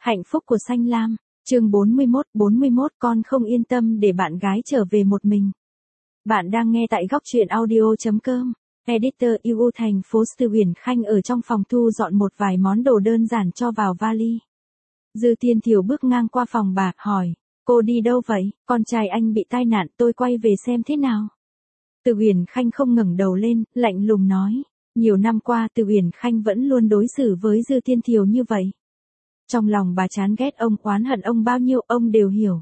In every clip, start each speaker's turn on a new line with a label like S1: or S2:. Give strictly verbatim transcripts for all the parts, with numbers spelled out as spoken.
S1: Hạnh phúc của Xanh Lam, chương bốn mươi mốt, bốn mươi mốt con không yên tâm để bạn gái trở về một mình. Bạn đang nghe tại góc truyện audio.com. Editor yêu thành phố Từ Huyền Khanh ở trong phòng thu dọn một vài món đồ đơn giản cho vào vali. Dư Tiên Thiều bước ngang qua phòng bà, hỏi, cô đi đâu vậy, con trai anh bị tai nạn, tôi quay về xem thế nào. Từ Huyền Khanh không ngẩng đầu lên, lạnh lùng nói, nhiều năm qua Từ Huyền Khanh vẫn luôn đối xử với Dư Tiên Thiều như vậy. Trong lòng bà chán ghét ông, oán hận ông bao nhiêu ông đều hiểu.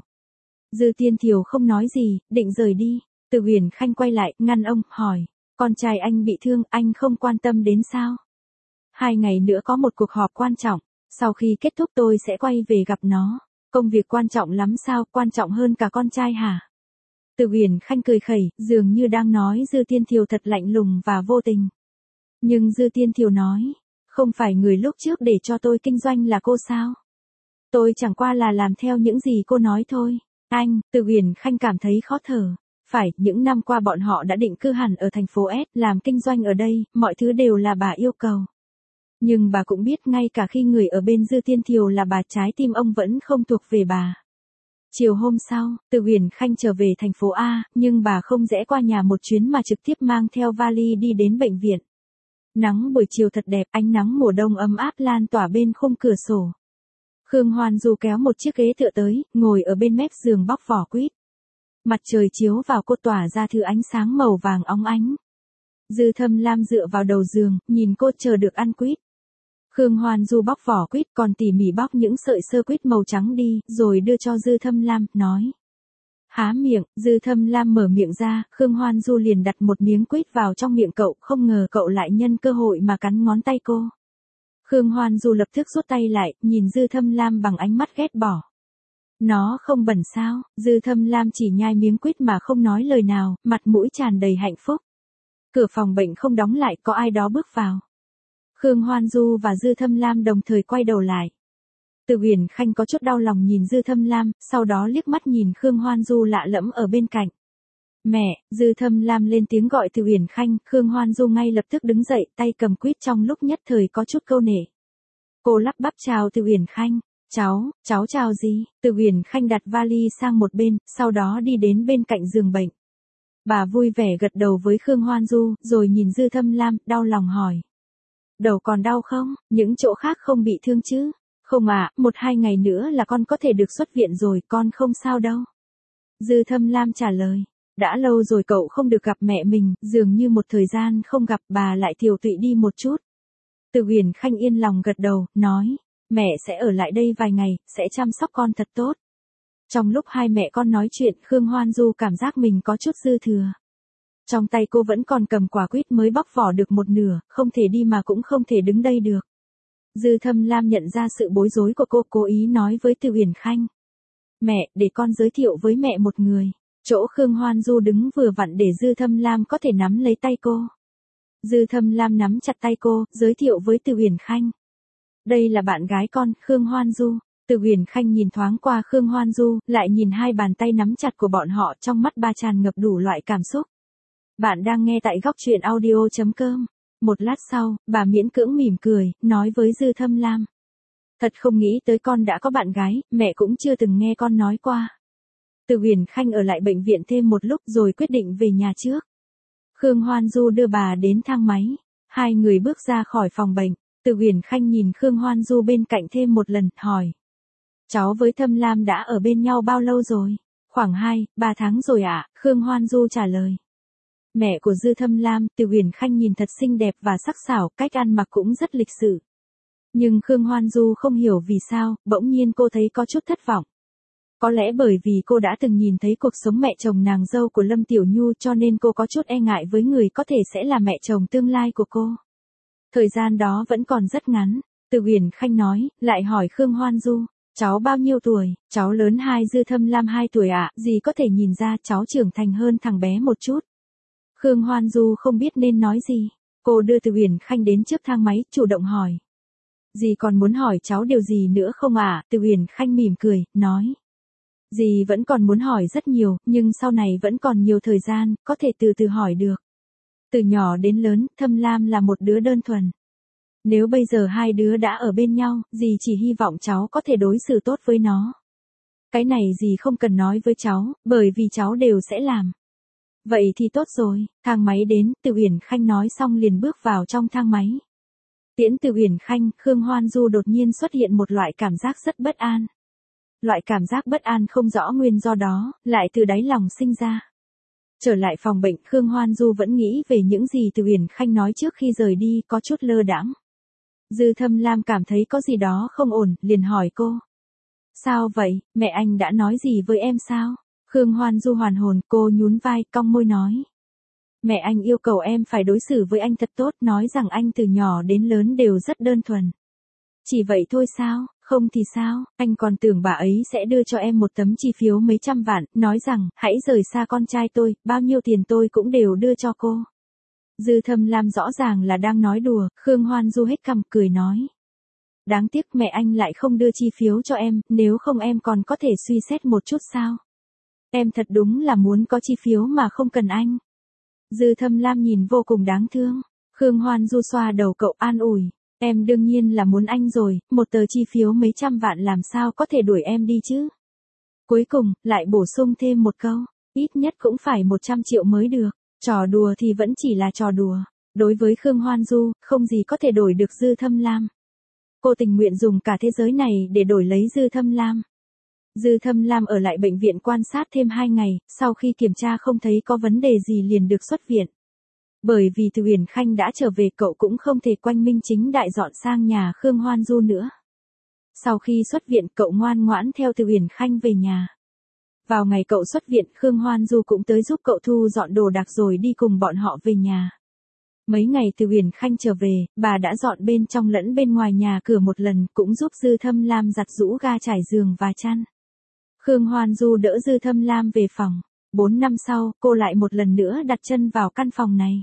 S1: Dư Tiên Thiều không nói gì, định rời đi. Từ Huyền Khanh quay lại, ngăn ông, hỏi, con trai anh bị thương, anh không quan tâm đến sao? Hai ngày nữa có một cuộc họp quan trọng, sau khi kết thúc tôi sẽ quay về gặp nó. Công việc quan trọng lắm sao, quan trọng hơn cả con trai hả? Từ Huyền Khanh cười khẩy, dường như đang nói Dư Tiên Thiều thật lạnh lùng và vô tình. Nhưng Dư Tiên Thiều nói, không phải người lúc trước để cho tôi kinh doanh là cô sao? Tôi chẳng qua là làm theo những gì cô nói thôi. Anh, Từ Huyền Khanh cảm thấy khó thở. Phải, những năm qua bọn họ đã định cư hẳn ở thành phố S, làm kinh doanh ở đây, mọi thứ đều là bà yêu cầu. Nhưng bà cũng biết ngay cả khi người ở bên Dư Tiên Thiều là bà, trái tim ông vẫn không thuộc về bà. Chiều hôm sau, Từ Huyền Khanh trở về thành phố A, nhưng bà không rẽ qua nhà một chuyến mà trực tiếp mang theo vali đi đến bệnh viện. Nắng buổi chiều thật đẹp, ánh nắng mùa đông ấm áp lan tỏa bên khung cửa sổ. Khương Hoan Du kéo một chiếc ghế tựa tới, ngồi ở bên mép giường bóc vỏ quýt. Mặt trời chiếu vào cô tỏa ra thứ ánh sáng màu vàng óng ánh. Dư Thâm Lam dựa vào đầu giường, nhìn cô chờ được ăn quýt. Khương Hoan Du bóc vỏ quýt, còn tỉ mỉ bóc những sợi sơ quýt màu trắng đi, rồi đưa cho Dư Thâm Lam, nói. Há miệng, Dư Thâm Lam mở miệng ra, Khương Hoan Du liền đặt một miếng quýt vào trong miệng cậu, không ngờ cậu lại nhân cơ hội mà cắn ngón tay cô. Khương Hoan Du lập tức rút tay lại, nhìn Dư Thâm Lam bằng ánh mắt ghét bỏ. Nó không bẩn sao? Dư Thâm Lam chỉ nhai miếng quýt mà không nói lời nào, mặt mũi tràn đầy hạnh phúc. Cửa phòng bệnh không đóng lại, có ai đó bước vào. Khương Hoan Du và Dư Thâm Lam đồng thời quay đầu lại. Từ Huyền Khanh có chút đau lòng nhìn Dư Thâm Lam, sau đó liếc mắt nhìn Khương Hoan Du lạ lẫm ở bên cạnh. Mẹ, Dư Thâm Lam lên tiếng gọi Từ Huyền Khanh, Khương Hoan Du ngay lập tức đứng dậy, tay cầm quýt trong lúc nhất thời có chút câu nể. Cô lắp bắp chào Từ Huyền Khanh, cháu, cháu chào gì? Từ Huyền Khanh đặt vali sang một bên, sau đó đi đến bên cạnh giường bệnh. Bà vui vẻ gật đầu với Khương Hoan Du, rồi nhìn Dư Thâm Lam, đau lòng hỏi. Đầu còn đau không? Những chỗ khác không bị thương chứ? Không ạ, à, một hai ngày nữa là con có thể được xuất viện rồi, con không sao đâu. Dư Thâm Lam trả lời. Đã lâu rồi cậu không được gặp mẹ mình, dường như một thời gian không gặp bà lại tiều tụy đi một chút. Từ Huyền Khanh yên lòng gật đầu, nói, mẹ sẽ ở lại đây vài ngày, sẽ chăm sóc con thật tốt. Trong lúc hai mẹ con nói chuyện, Khương Hoan Du cảm giác mình có chút dư thừa. Trong tay cô vẫn còn cầm quả quýt mới bóc vỏ được một nửa, không thể đi mà cũng không thể đứng đây được. Dư Thâm Lam nhận ra sự bối rối của cô, cố ý nói với Từ Huyền Khanh. Mẹ, để con giới thiệu với mẹ một người. Chỗ Khương Hoan Du đứng vừa vặn để Dư Thâm Lam có thể nắm lấy tay cô. Dư Thâm Lam nắm chặt tay cô, giới thiệu với Từ Huyền Khanh. Đây là bạn gái con, Khương Hoan Du. Từ Huyền Khanh nhìn thoáng qua Khương Hoan Du, lại nhìn hai bàn tay nắm chặt của bọn họ, trong mắt bà tràn ngập đủ loại cảm xúc. Bạn đang nghe tại góc truyện audio.com. Một lát sau, bà miễn cưỡng mỉm cười, nói với Dư Thâm Lam. Thật không nghĩ tới con đã có bạn gái, mẹ cũng chưa từng nghe con nói qua. Từ Huyền Khanh ở lại bệnh viện thêm một lúc rồi quyết định về nhà trước. Khương Hoan Du đưa bà đến thang máy. Hai người bước ra khỏi phòng bệnh. Từ Huyền Khanh nhìn Khương Hoan Du bên cạnh thêm một lần, hỏi. Cháu với Thâm Lam đã ở bên nhau bao lâu rồi? Khoảng hai, ba tháng rồi ạ, à? Khương Hoan Du trả lời. Mẹ của Dư Thâm Lam, Từ Huyền Khanh nhìn thật xinh đẹp và sắc sảo, cách ăn mặc cũng rất lịch sự. Nhưng Khương Hoan Du không hiểu vì sao, bỗng nhiên cô thấy có chút thất vọng. Có lẽ bởi vì cô đã từng nhìn thấy cuộc sống mẹ chồng nàng dâu của Lâm Tiểu Nhu cho nên cô có chút e ngại với người có thể sẽ là mẹ chồng tương lai của cô. Thời gian đó vẫn còn rất ngắn, Từ Huyền Khanh nói, lại hỏi Khương Hoan Du, cháu bao nhiêu tuổi? Cháu lớn hai, Dư Thâm Lam hai tuổi ạ, à? Dì có thể nhìn ra cháu trưởng thành hơn thằng bé một chút. Khương Hoan Du không biết nên nói gì, cô đưa Từ Huyền Khanh đến trước thang máy, chủ động hỏi. Dì còn muốn hỏi cháu điều gì nữa không ạ? À? Từ Huyền Khanh mỉm cười, nói. Dì vẫn còn muốn hỏi rất nhiều, nhưng sau này vẫn còn nhiều thời gian, có thể từ từ hỏi được. Từ nhỏ đến lớn, Thâm Lam là một đứa đơn thuần. Nếu bây giờ hai đứa đã ở bên nhau, dì chỉ hy vọng cháu có thể đối xử tốt với nó. Cái này dì không cần nói với cháu, bởi vì cháu đều sẽ làm. Vậy thì tốt rồi, thang máy đến, Từ Uyển Khanh nói xong liền bước vào trong thang máy. Tiễn Từ Uyển Khanh, Khương Hoan Du đột nhiên xuất hiện một loại cảm giác rất bất an. Loại cảm giác bất an không rõ nguyên do đó, lại từ đáy lòng sinh ra. Trở lại phòng bệnh, Khương Hoan Du vẫn nghĩ về những gì Từ Uyển Khanh nói trước khi rời đi, có chút lơ đãng. Dư Thâm Lam cảm thấy có gì đó không ổn, liền hỏi cô. Sao vậy, mẹ anh đã nói gì với em sao? Khương Hoan Du hoàn hồn, cô nhún vai, cong môi nói. Mẹ anh yêu cầu em phải đối xử với anh thật tốt, nói rằng anh từ nhỏ đến lớn đều rất đơn thuần. Chỉ vậy thôi sao, không thì sao, anh còn tưởng bà ấy sẽ đưa cho em một tấm chi phiếu mấy trăm vạn, nói rằng, hãy rời xa con trai tôi, bao nhiêu tiền tôi cũng đều đưa cho cô. Dư Thâm Lam rõ ràng là đang nói đùa, Khương Hoan Du hết cằm cười nói. Đáng tiếc mẹ anh lại không đưa chi phiếu cho em, nếu không em còn có thể suy xét một chút sao. Em thật đúng là muốn có chi phiếu mà không cần anh. Dư Thâm Lam nhìn vô cùng đáng thương. Khương Hoan Du xoa đầu cậu an ủi. Em đương nhiên là muốn anh rồi, một tờ chi phiếu mấy trăm vạn làm sao có thể đuổi em đi chứ. Cuối cùng, lại bổ sung thêm một câu, ít nhất cũng phải một trăm triệu mới được. Trò đùa thì vẫn chỉ là trò đùa. Đối với Khương Hoan Du, không gì có thể đổi được Dư Thâm Lam. Cô tình nguyện dùng cả thế giới này để đổi lấy Dư Thâm Lam. Dư Thâm Lam ở lại bệnh viện quan sát thêm hai ngày, sau khi kiểm tra không thấy có vấn đề gì liền được xuất viện. Bởi vì Từ Uyển Khanh đã trở về, cậu cũng không thể quanh minh chính đại dọn sang nhà Khương Hoan Du nữa. Sau khi xuất viện, cậu ngoan ngoãn theo Từ Uyển Khanh về nhà. Vào ngày cậu xuất viện, Khương Hoan Du cũng tới giúp cậu thu dọn đồ đạc rồi đi cùng bọn họ về nhà. Mấy ngày Từ Uyển Khanh trở về, bà đã dọn bên trong lẫn bên ngoài nhà cửa một lần, cũng giúp Dư Thâm Lam giặt giũ ga trải giường và chăn. Khương Hoan Du đỡ Dư Thâm Lam về phòng. Bốn năm sau, cô lại một lần nữa đặt chân vào căn phòng này.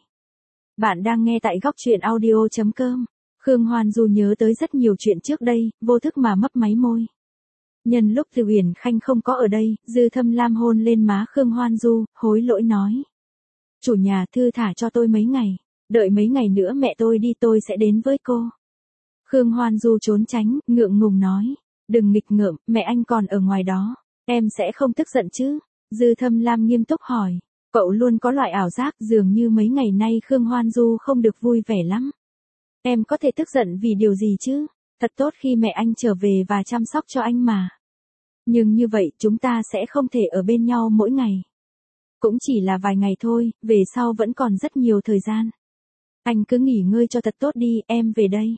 S1: Bạn đang nghe tại góc truyện audio chấm com. Khương Hoan Du nhớ tới rất nhiều chuyện trước đây, vô thức mà mấp máy môi. Nhân lúc Từ Uyển Khanh không có ở đây, Dư Thâm Lam hôn lên má Khương Hoan Du, hối lỗi nói. Chủ nhà thư thả cho tôi mấy ngày, đợi mấy ngày nữa mẹ tôi đi tôi sẽ đến với cô. Khương Hoan Du trốn tránh, ngượng ngùng nói. Đừng nghịch ngợm, mẹ anh còn ở ngoài đó, em sẽ không tức giận chứ? Dư Thâm Lam nghiêm túc hỏi. Cậu luôn có loại ảo giác dường như mấy ngày nay Khương Hoan Du không được vui vẻ lắm. Em có thể tức giận vì điều gì chứ? Thật tốt khi mẹ anh trở về và chăm sóc cho anh mà. Nhưng như vậy chúng ta sẽ không thể ở bên nhau mỗi ngày. Cũng chỉ là vài ngày thôi, về sau vẫn còn rất nhiều thời gian. Anh cứ nghỉ ngơi cho thật tốt đi, em về đây.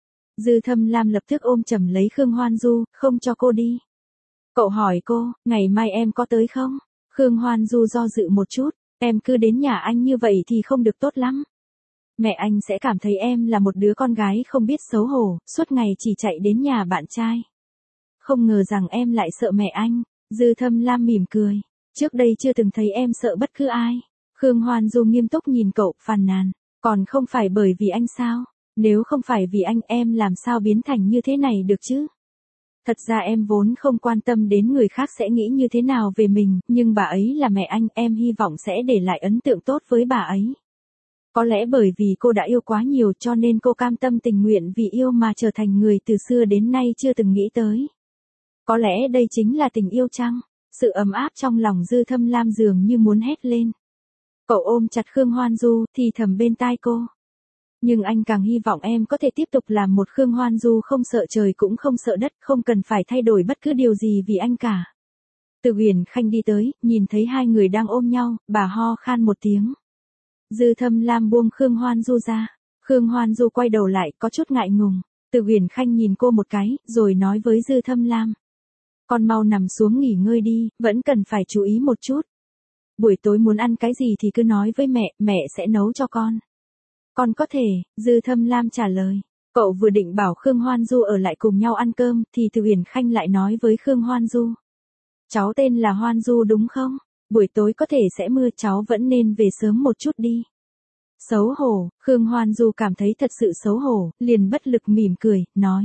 S1: Dư Thâm Lam lập tức ôm chầm lấy Khương Hoan Du, không cho cô đi. Cậu hỏi cô, ngày mai em có tới không? Khương Hoan Du do dự một chút, em cứ đến nhà anh như vậy thì không được tốt lắm. Mẹ anh sẽ cảm thấy em là một đứa con gái không biết xấu hổ, suốt ngày chỉ chạy đến nhà bạn trai. Không ngờ rằng em lại sợ mẹ anh. Dư Thâm Lam mỉm cười. Trước đây chưa từng thấy em sợ bất cứ ai. Khương Hoan Du nghiêm túc nhìn cậu, phàn nàn. Còn không phải bởi vì anh sao? Nếu không phải vì anh em làm sao biến thành như thế này được chứ? Thật ra em vốn không quan tâm đến người khác sẽ nghĩ như thế nào về mình, nhưng bà ấy là mẹ anh, em hy vọng sẽ để lại ấn tượng tốt với bà ấy. Có lẽ bởi vì cô đã yêu quá nhiều cho nên cô cam tâm tình nguyện vì yêu mà trở thành người từ xưa đến nay chưa từng nghĩ tới. Có lẽ đây chính là tình yêu chăng? Sự ấm áp trong lòng Dư Thâm Lam dường như muốn hét lên. Cậu ôm chặt Khương Hoan Du, thì thầm bên tai cô. Nhưng anh càng hy vọng em có thể tiếp tục làm một Khương Hoan Du không sợ trời cũng không sợ đất, không cần phải thay đổi bất cứ điều gì vì anh cả. Từ Uyển Khanh đi tới, nhìn thấy hai người đang ôm nhau, bà ho khan một tiếng. Dư Thâm Lam buông Khương Hoan Du ra. Khương Hoan Du quay đầu lại, có chút ngại ngùng. Từ Uyển Khanh nhìn cô một cái, rồi nói với Dư Thâm Lam. Con mau nằm xuống nghỉ ngơi đi, vẫn cần phải chú ý một chút. Buổi tối muốn ăn cái gì thì cứ nói với mẹ, mẹ sẽ nấu cho con. Con có thể, Dư Thâm Lam trả lời. Cậu vừa định bảo Khương Hoan Du ở lại cùng nhau ăn cơm, thì Từ Uyển Khanh lại nói với Khương Hoan Du. Cháu tên là Hoan Du đúng không? Buổi tối có thể sẽ mưa, cháu vẫn nên về sớm một chút đi. Xấu hổ, Khương Hoan Du cảm thấy thật sự xấu hổ, liền bất lực mỉm cười, nói.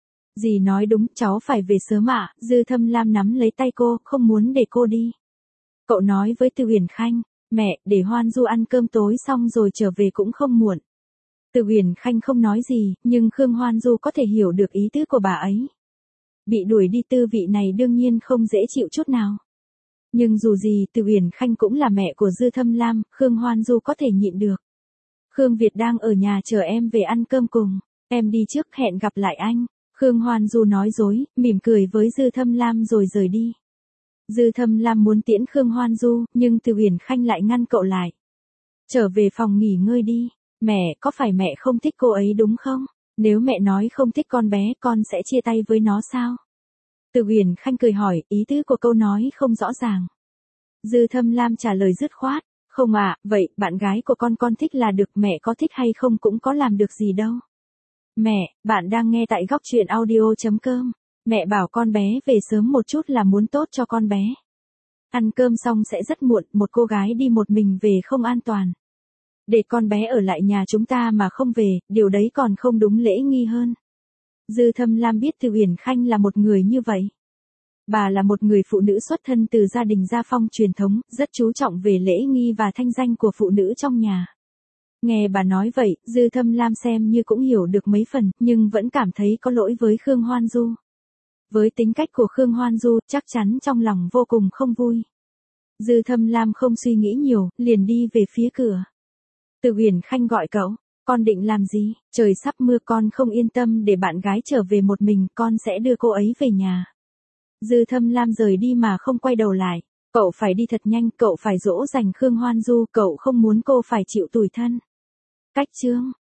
S1: Dì nói đúng, cháu phải về sớm ạ. Dư Thâm Lam nắm lấy tay cô, không muốn để cô đi. Cậu nói với Từ Uyển Khanh, mẹ, để Hoan Du ăn cơm tối xong rồi trở về cũng không muộn. Từ Huyền Khanh không nói gì, nhưng Khương Hoan Du có thể hiểu được ý tứ của bà ấy. Bị đuổi đi tư vị này đương nhiên không dễ chịu chút nào. Nhưng dù gì Từ Huyền Khanh cũng là mẹ của Dư Thâm Lam, Khương Hoan Du có thể nhịn được. Khương Việt đang ở nhà chờ em về ăn cơm cùng, em đi trước hẹn gặp lại anh. Khương Hoan Du nói dối, mỉm cười với Dư Thâm Lam rồi rời đi. Dư Thâm Lam muốn tiễn Khương Hoan Du, nhưng Từ Huyền Khanh lại ngăn cậu lại. Trở về phòng nghỉ ngơi đi. Mẹ, có phải mẹ không thích cô ấy đúng không? Nếu mẹ nói không thích con bé, con sẽ chia tay với nó sao? Từ Huyền Khanh cười hỏi, ý tứ của câu nói không rõ ràng. Dư Thâm Lam trả lời dứt khoát, không ạ, à, vậy, bạn gái của con con thích là được, mẹ có thích hay không cũng có làm được gì đâu. Mẹ, bạn đang nghe tại góc truyện audio chấm com. Mẹ bảo con bé về sớm một chút là muốn tốt cho con bé. Ăn cơm xong sẽ rất muộn, một cô gái đi một mình về không an toàn. Để con bé ở lại nhà chúng ta mà không về, điều đấy còn không đúng lễ nghi hơn. Dư Thâm Lam biết Từ Huyền Khanh là một người như vậy. Bà là một người phụ nữ xuất thân từ gia đình gia phong truyền thống, rất chú trọng về lễ nghi và thanh danh của phụ nữ trong nhà. Nghe bà nói vậy, Dư Thâm Lam xem như cũng hiểu được mấy phần, nhưng vẫn cảm thấy có lỗi với Khương Hoan Du. Với tính cách của Khương Hoan Du, chắc chắn trong lòng vô cùng không vui. Dư Thâm Lam không suy nghĩ nhiều, liền đi về phía cửa. Từ Huyền Khanh gọi cậu, con định làm gì? Trời sắp mưa, con không yên tâm để bạn gái trở về một mình, con sẽ đưa cô ấy về nhà. Dư Thâm Lam rời đi mà không quay đầu lại. Cậu phải đi thật nhanh, cậu phải dỗ dành Khương Hoan Du, cậu không muốn cô phải chịu tủi thân. Cách chương